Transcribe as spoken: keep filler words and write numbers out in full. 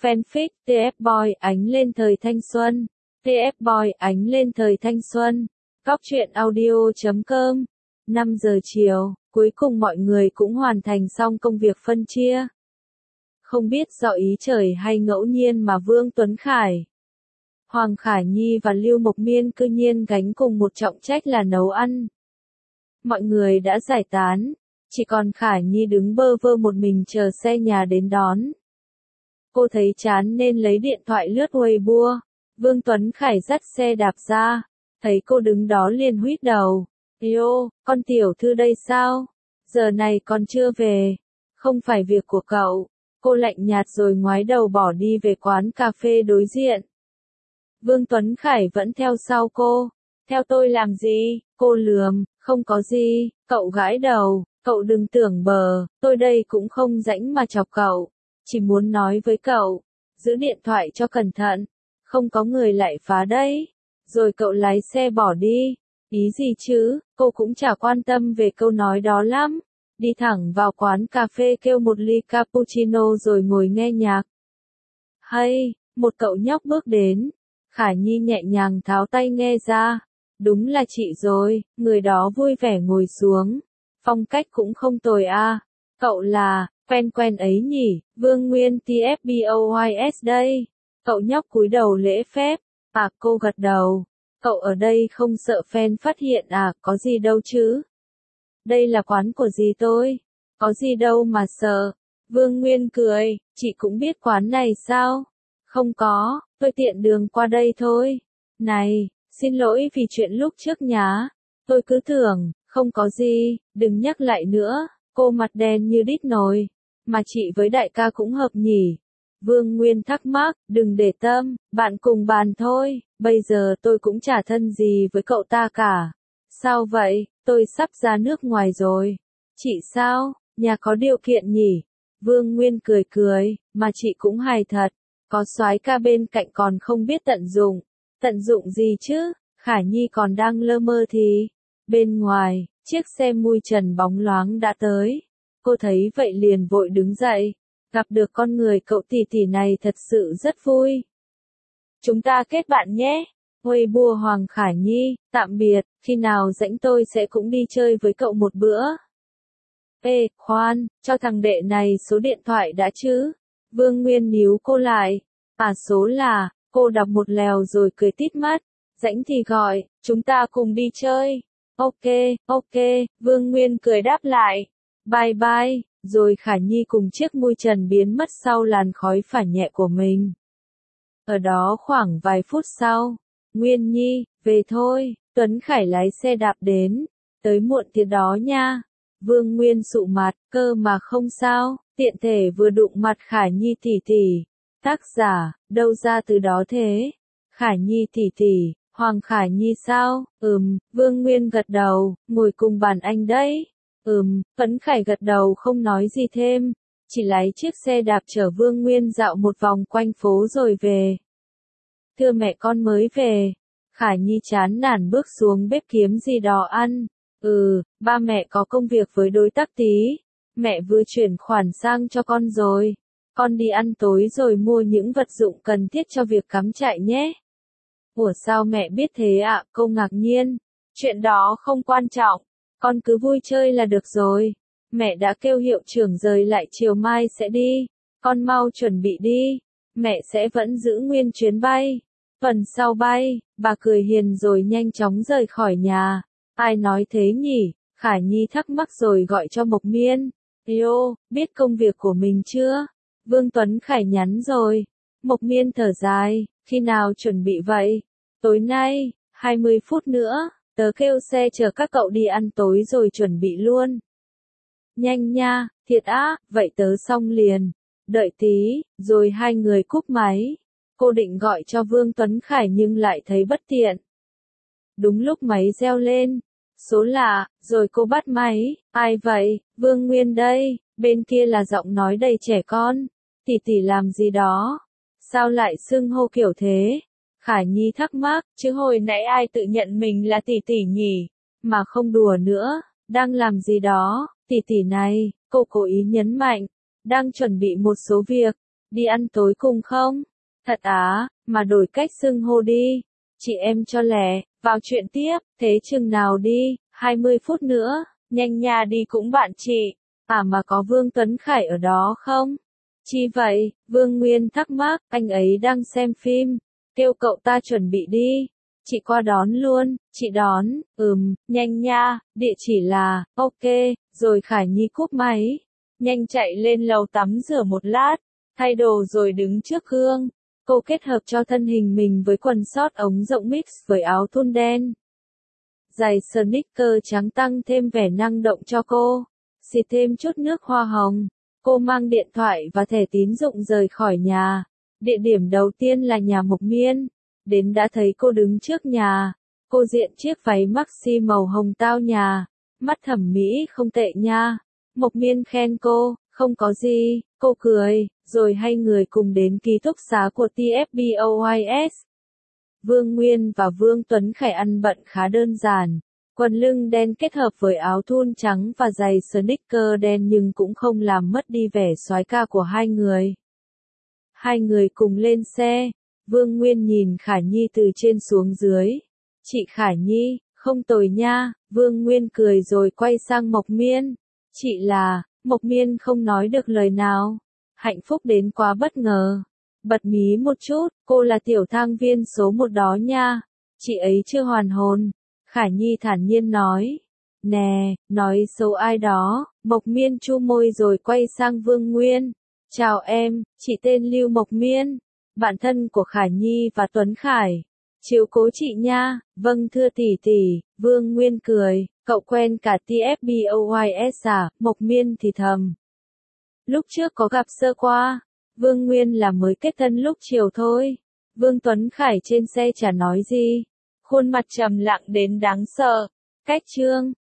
Fanfic tê ép Boy ánh lên thời thanh xuân. tê ép Boy ánh lên thời thanh xuân. Góc truyện audio chấm com. năm giờ chiều, cuối cùng mọi người cũng hoàn thành xong công việc phân chia. Không biết do ý trời hay ngẫu nhiên mà Vương Tuấn Khải, Hoàng Khải Nhi và Lưu Mộc Miên cư nhiên gánh cùng một trọng trách là nấu ăn. Mọi người đã giải tán, chỉ còn Khải Nhi đứng bơ vơ một mình chờ xe nhà đến đón. Cô thấy chán nên lấy điện thoại lướt Weibo. Vương Tuấn Khải dắt xe đạp ra, thấy cô đứng đó liền huýt đầu. Yo, con tiểu thư đây sao? Giờ này còn chưa về. Không phải việc của cậu. Cô lạnh nhạt rồi ngoái đầu bỏ đi về quán cà phê đối diện. Vương Tuấn Khải vẫn theo sau cô. Theo tôi làm gì? Cô lườm, không có gì. Cậu gãi đầu, cậu đừng tưởng bờ, tôi đây cũng không rảnh mà chọc cậu. Chỉ muốn nói với cậu, giữ điện thoại cho cẩn thận, không có người lại phá đấy. Rồi cậu lái xe bỏ đi. Ý gì chứ, cô cũng chả quan tâm về câu nói đó lắm. Đi thẳng vào quán cà phê kêu một ly cappuccino rồi ngồi nghe nhạc. Hay, một cậu nhóc bước đến. Khải Nhi nhẹ nhàng tháo tay nghe ra. Đúng là chị rồi, người đó vui vẻ ngồi xuống. Phong cách cũng không tồi a. Cậu là, quen quen ấy nhỉ, Vương Nguyên tê ép Boys đây. Cậu nhóc cúi đầu lễ phép. À, cô gật đầu. Cậu ở đây không sợ fan phát hiện à, có gì đâu chứ. Đây là quán của dì tôi. Có gì đâu mà sợ. Vương Nguyên cười, chị cũng biết quán này sao? Không có, tôi tiện đường qua đây thôi. Này, xin lỗi vì chuyện lúc trước nhá. Tôi cứ tưởng, không có gì, đừng nhắc lại nữa. Cô mặt đen như đít nồi. Mà chị với đại ca cũng hợp nhỉ. Vương Nguyên thắc mắc, đừng để tâm, bạn cùng bàn thôi, bây giờ tôi cũng chả thân gì với cậu ta cả. Sao vậy, tôi sắp ra nước ngoài rồi. Chị sao, nhà có điều kiện nhỉ? Vương Nguyên cười cười, mà chị cũng hài thật, có soái ca bên cạnh còn không biết tận dụng. Tận dụng gì chứ, Khải Nhi còn đang lơ mơ thì. Bên ngoài, chiếc xe mui trần bóng loáng đã tới. Cô thấy vậy liền vội đứng dậy. Gặp được con người cậu tỷ tỷ này thật sự rất vui. Chúng ta kết bạn nhé. Weibo Hoàng Khải Nhi, tạm biệt, khi nào rảnh tôi sẽ cũng đi chơi với cậu một bữa. Ê, khoan, cho thằng đệ này số điện thoại đã chứ? Vương Nguyên níu cô lại. À số là, cô đọc một lèo rồi cười tít mắt. Rảnh thì gọi, chúng ta cùng đi chơi. Ok, ok, Vương Nguyên cười đáp lại. Bye bye. Rồi Khải Nhi cùng chiếc mui trần biến mất sau làn khói phả nhẹ của mình. Ở đó khoảng vài phút sau, Nguyên Nhi, về thôi, Tuấn Khải lái xe đạp đến, tới muộn tiết đó nha. Vương Nguyên sụ mặt, cơ mà không sao, tiện thể vừa đụng mặt Khải Nhi tỷ tỷ. Tác giả, đâu ra từ đó thế? Khải Nhi tỷ tỷ, Hoàng Khải Nhi sao? Ừm, Vương Nguyên gật đầu, ngồi cùng bàn anh đấy. Ừm, Tuấn Khải gật đầu không nói gì thêm, chỉ lái chiếc xe đạp chở Vương Nguyên dạo một vòng quanh phố rồi về. Thưa mẹ con mới về. Khải Nhi chán nản bước xuống bếp kiếm gì đó ăn. Ừ, ba mẹ có công việc với đối tác tí. Mẹ vừa chuyển khoản sang cho con rồi. Con đi ăn tối rồi mua những vật dụng cần thiết cho việc cắm trại nhé. Ủa sao mẹ biết thế ạ? Cô ngạc nhiên. Chuyện đó không quan trọng. Con cứ vui chơi là được rồi. Mẹ đã kêu hiệu trưởng rời lại chiều mai sẽ đi. Con mau chuẩn bị đi. Mẹ sẽ vẫn giữ nguyên chuyến bay. Tuần sau bay, bà cười hiền rồi nhanh chóng rời khỏi nhà. Ai nói thế nhỉ? Khải Nhi thắc mắc rồi gọi cho Mộc Miên. Yo, biết công việc của mình chưa? Vương Tuấn Khải nhắn rồi. Mộc Miên thở dài, khi nào chuẩn bị vậy? Tối nay, hai mươi phút nữa. Tớ kêu xe chở các cậu đi ăn tối rồi chuẩn bị luôn. Nhanh nha, thiệt á, vậy tớ xong liền. Đợi tí, rồi hai người cúp máy. Cô định gọi cho Vương Tuấn Khải nhưng lại thấy bất tiện. Đúng lúc máy reo lên. Số lạ, rồi cô bắt máy. Ai vậy? Vương Nguyên đây. Bên kia là giọng nói đầy trẻ con. Tỷ tỷ làm gì đó? Sao lại xưng hô kiểu thế? Khải Nhi thắc mắc, chứ hồi nãy ai tự nhận mình là tỷ tỷ nhỉ? Mà không đùa nữa, đang làm gì đó, tỷ tỷ này, cô cố ý nhấn mạnh, đang chuẩn bị một số việc. đi ăn tối cùng không? Thật á, mà đổi cách xưng hô đi. Chị em cho lẹ, vào chuyện tiếp, thế chừng nào đi, hai mươi phút nữa, nhanh nha đi cũng bạn chị. À mà có Vương Tuấn Khải ở đó không? Chi vậy? Vương Nguyên thắc mắc, anh ấy đang xem phim, kêu cậu ta chuẩn bị đi. Chị qua đón luôn, chị đón, ừm, nhanh nha, địa chỉ là, ok, rồi Khải Nhi cúp máy. Nhanh chạy lên lầu tắm rửa một lát, thay đồ rồi đứng trước gương. Cô kết hợp cho thân hình mình với quần sót ống rộng mix với áo thun đen. Giày sneaker trắng tăng thêm vẻ năng động cho cô. Xịt thêm chút nước hoa hồng. Cô mang điện thoại và thẻ tín dụng rời khỏi nhà. Địa điểm đầu tiên là nhà Mộc Miên. Đến đã thấy cô đứng trước nhà. Cô diện chiếc váy maxi màu hồng tao nhà. Mắt thẩm mỹ không tệ nha. Mộc Miên khen cô, không có gì, cô cười, rồi hai người cùng đến ký túc xá của tê ép boys. Vương Nguyên và Vương Tuấn Khải ăn bận khá đơn giản. Quần lưng đen kết hợp với áo thun trắng và giày sneaker đen nhưng cũng không làm mất đi vẻ soái ca của hai người. Hai người cùng lên xe. Vương Nguyên nhìn Khải Nhi từ trên xuống dưới. Chị Khải Nhi, không tồi nha. Vương Nguyên cười rồi quay sang Mộc Miên. Chị là, Mộc Miên không nói được lời nào. Hạnh phúc đến quá bất ngờ. Bật mí một chút, cô là tiểu thang viên số một đó nha. Chị ấy chưa hoàn hồn. Khải Nhi thản nhiên nói. Nè, nói xấu ai đó. Mộc Miên chu môi rồi quay sang Vương Nguyên. Chào em, chị tên Lưu Mộc Miên. Bạn thân của Khải Nhi và Tuấn Khải. Chiếu cố chị nha. Vâng thưa tỷ tỷ. Vương Nguyên cười. Cậu quen cả tê ép boys à? Mộc Miên thì thầm. Lúc trước có gặp sơ qua. Vương Nguyên là mới kết thân lúc chiều thôi. Vương Tuấn Khải trên xe chả nói gì. Khuôn mặt trầm lặng đến đáng sợ. Cách trương.